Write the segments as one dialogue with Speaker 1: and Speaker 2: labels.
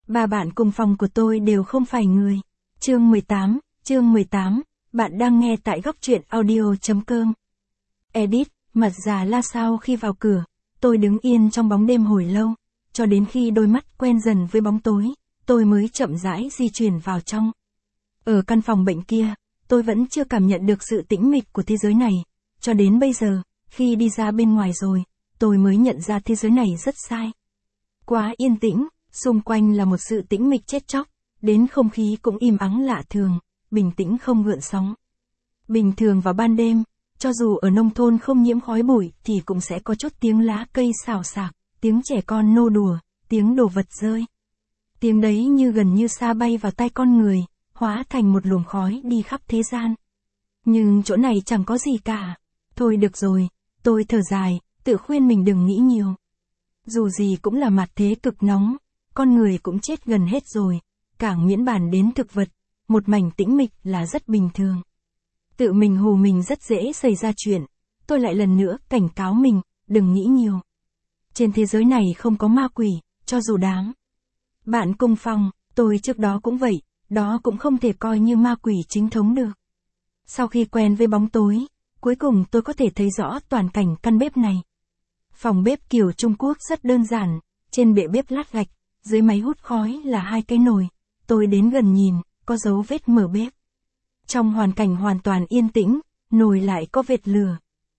Speaker 1: Ba bạn cùng phòng của tôi đều không phải người. Chương 18, bạn đang nghe tại góc truyện audio.com. Edit, mặt già la sao khi vào cửa, tôi đứng yên trong bóng đêm hồi lâu, cho đến khi đôi mắt quen dần với bóng tối, tôi mới chậm rãi di chuyển vào trong. Ở căn phòng bệnh kia, tôi vẫn chưa cảm nhận được sự tĩnh mịch của thế giới này, cho đến bây giờ, khi đi ra bên ngoài rồi, tôi mới nhận ra thế giới này rất sai. Quá yên tĩnh, xung quanh là một sự tĩnh mịch chết chóc, đến không khí cũng im ắng lạ thường, bình tĩnh không gợn sóng. Bình thường vào ban đêm, cho dù ở nông thôn không nhiễm khói bụi thì cũng sẽ có chút tiếng lá cây xào xạc, tiếng trẻ con nô đùa, tiếng đồ vật rơi. Tiếng đấy như gần như xa bay vào tai con người, hóa thành một luồng khói đi khắp thế gian. Nhưng chỗ này chẳng có gì cả. Thôi được rồi, tôi thở dài, tự khuyên mình đừng nghĩ nhiều. Dù gì cũng là mặt thế cực nóng, con người cũng chết gần hết rồi, càng miễn bàn đến thực vật, một mảnh tĩnh mịch là rất bình thường. Tự mình hù mình rất dễ xảy ra chuyện, tôi lại lần nữa cảnh cáo mình, đừng nghĩ nhiều. Trên thế giới này không có ma quỷ, cho dù đám bạn cùng phòng, tôi trước đó cũng vậy, đó cũng không thể coi như ma quỷ chính thống được. Sau khi quen với bóng tối, cuối cùng tôi có thể thấy rõ toàn cảnh căn bếp này. Phòng bếp kiểu Trung Quốc rất đơn giản, trên bệ bếp lát gạch, dưới máy hút khói là 2 cái nồi, tôi đến gần nhìn, có dấu vết mở bếp. Trong hoàn cảnh hoàn toàn yên tĩnh, nồi lại có vệt lửa.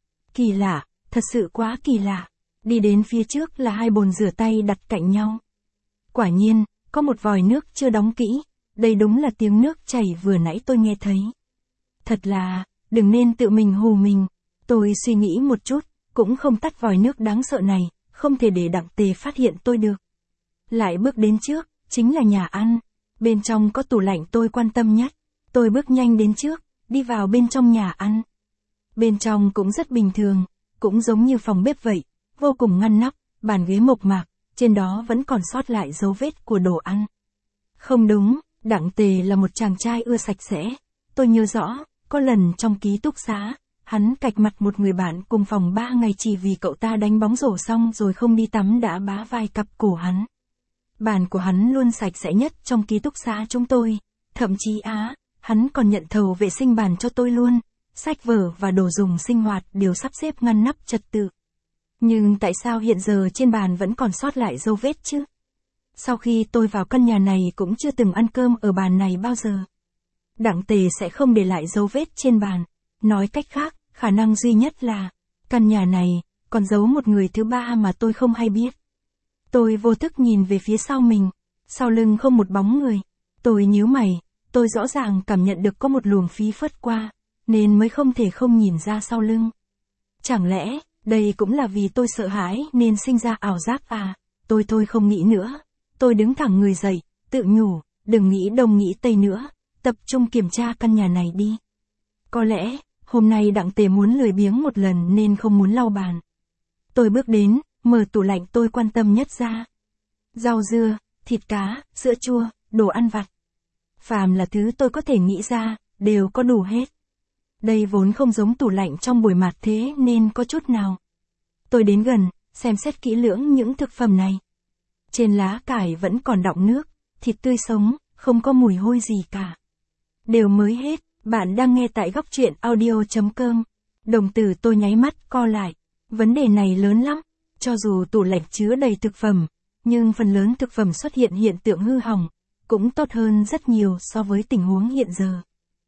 Speaker 1: Kỳ lạ, thật sự quá kỳ lạ. Đi đến phía trước là 2 bồn rửa tay đặt cạnh nhau. Quả nhiên, có một vòi nước chưa đóng kỹ, đây đúng là tiếng nước chảy vừa nãy tôi nghe thấy. Thật là, đừng nên tự mình hù mình. Tôi suy nghĩ một chút, cũng không tắt vòi nước đáng sợ này, không thể để Đặng Tề phát hiện tôi được. Lại bước đến trước, chính là nhà ăn. Bên trong có tủ lạnh tôi quan tâm nhất. Tôi bước nhanh đến trước, đi vào bên trong nhà ăn. Bên trong cũng rất bình thường, cũng giống như phòng bếp vậy, vô cùng ngăn nắp, bàn ghế mộc mạc, trên đó vẫn còn sót lại dấu vết của đồ ăn. Không đúng, Đặng Tề là một chàng trai ưa sạch sẽ. Tôi nhớ rõ, có lần trong ký túc xá, hắn cạch mặt một người bạn cùng phòng 3 ngày chỉ vì cậu ta đánh bóng rổ xong rồi không đi tắm đã bá vai cặp cổ hắn. Bàn của hắn luôn sạch sẽ nhất trong ký túc xá chúng tôi, thậm chí hắn còn nhận thầu vệ sinh bàn cho tôi luôn, sách vở và đồ dùng sinh hoạt đều sắp xếp ngăn nắp trật tự. Nhưng tại sao hiện giờ trên bàn vẫn còn sót lại dấu vết chứ? Sau khi tôi vào căn nhà này cũng chưa từng ăn cơm ở bàn này bao giờ. Đặng Tề sẽ không để lại dấu vết trên bàn. Nói cách khác, khả năng duy nhất là, căn nhà này, còn giấu một người thứ ba mà tôi không hay biết. Tôi vô thức nhìn về phía sau mình, sau lưng không một bóng người. Tôi nhíu mày, tôi rõ ràng cảm nhận được có một luồng khí phất qua, nên mới không thể không nhìn ra sau lưng. Chẳng lẽ, đây cũng là vì tôi sợ hãi nên sinh ra ảo giác à? Tôi không nghĩ nữa. Tôi đứng thẳng người dậy, tự nhủ, đừng nghĩ đông nghĩ tây nữa, tập trung kiểm tra căn nhà này đi. Có lẽ, hôm nay Đặng Tề muốn lười biếng một lần nên không muốn lau bàn. Tôi bước đến, mở tủ lạnh tôi quan tâm nhất ra. Rau dưa, thịt cá, sữa chua, đồ ăn vặt. Phàm là thứ tôi có thể nghĩ ra, đều có đủ hết. Đây vốn không giống tủ lạnh trong buổi mạt thế nên có chút nào. Tôi đến gần, xem xét kỹ lưỡng những thực phẩm này. Trên lá cải vẫn còn đọng nước, thịt tươi sống, không có mùi hôi gì cả. Đều mới hết, bạn đang nghe tại góc truyện audio.com. Đồng tử tôi nháy mắt co lại. Vấn đề này lớn lắm, cho dù tủ lạnh chứa đầy thực phẩm, nhưng phần lớn thực phẩm xuất hiện hiện tượng hư hỏng, cũng tốt hơn rất nhiều so với tình huống hiện giờ.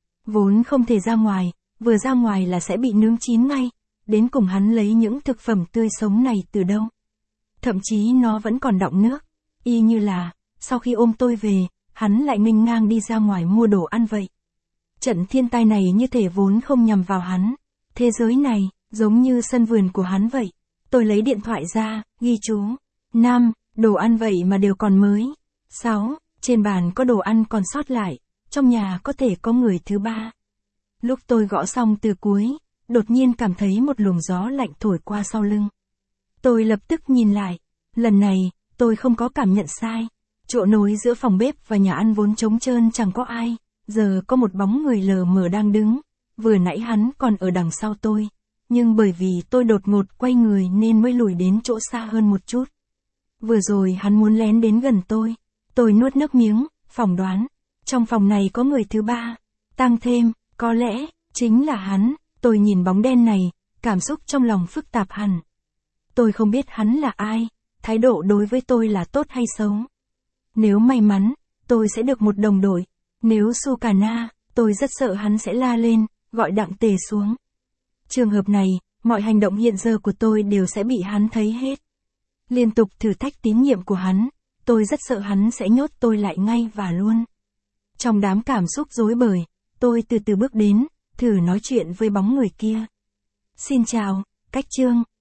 Speaker 1: Vốn không thể ra ngoài, vừa ra ngoài là sẽ bị nướng chín ngay, đến cùng hắn lấy những thực phẩm tươi sống này từ đâu. Thậm chí nó vẫn còn đọng nước, y như là, sau khi ôm tôi về, hắn lại nghênh ngang đi ra ngoài mua đồ ăn vậy. Trận thiên tai này như thể vốn không nhằm vào hắn, thế giới này, giống như sân vườn của hắn vậy. Tôi lấy điện thoại ra, ghi chú. 5. Đồ ăn vậy mà đều còn mới. 6. Trên bàn có đồ ăn còn sót lại, trong nhà có thể có người thứ ba. Lúc tôi gõ xong từ cuối, đột nhiên cảm thấy một luồng gió lạnh thổi qua sau lưng. Tôi lập tức nhìn lại, lần này, tôi không có cảm nhận sai. Chỗ nối giữa phòng bếp và nhà ăn vốn trống trơn chẳng có ai, giờ có một bóng người lờ mờ đang đứng. Vừa nãy hắn còn ở đằng sau tôi, nhưng bởi vì tôi đột ngột quay người nên mới lùi đến chỗ xa hơn một chút. Vừa rồi hắn muốn lén đến gần tôi, Tôi nuốt nước miếng, phỏng đoán. Trong phòng này có người thứ ba. Tăng thêm, có lẽ, chính là hắn. Tôi nhìn bóng đen này, cảm xúc trong lòng phức tạp hẳn. Tôi không biết hắn là ai, thái độ đối với tôi là tốt hay xấu. Nếu may mắn, tôi sẽ được một đồng đội. Nếu su cà na, tôi rất sợ hắn sẽ la lên, gọi Đặng Tề xuống. Trường hợp này, mọi hành động hiện giờ của tôi đều sẽ bị hắn thấy hết. Liên tục thử thách tín nhiệm của hắn, tôi rất sợ hắn sẽ nhốt tôi lại ngay và luôn. Trong đám cảm xúc rối bời, tôi từ từ bước đến, thử nói chuyện với bóng người kia. Xin chào, Cách Trương.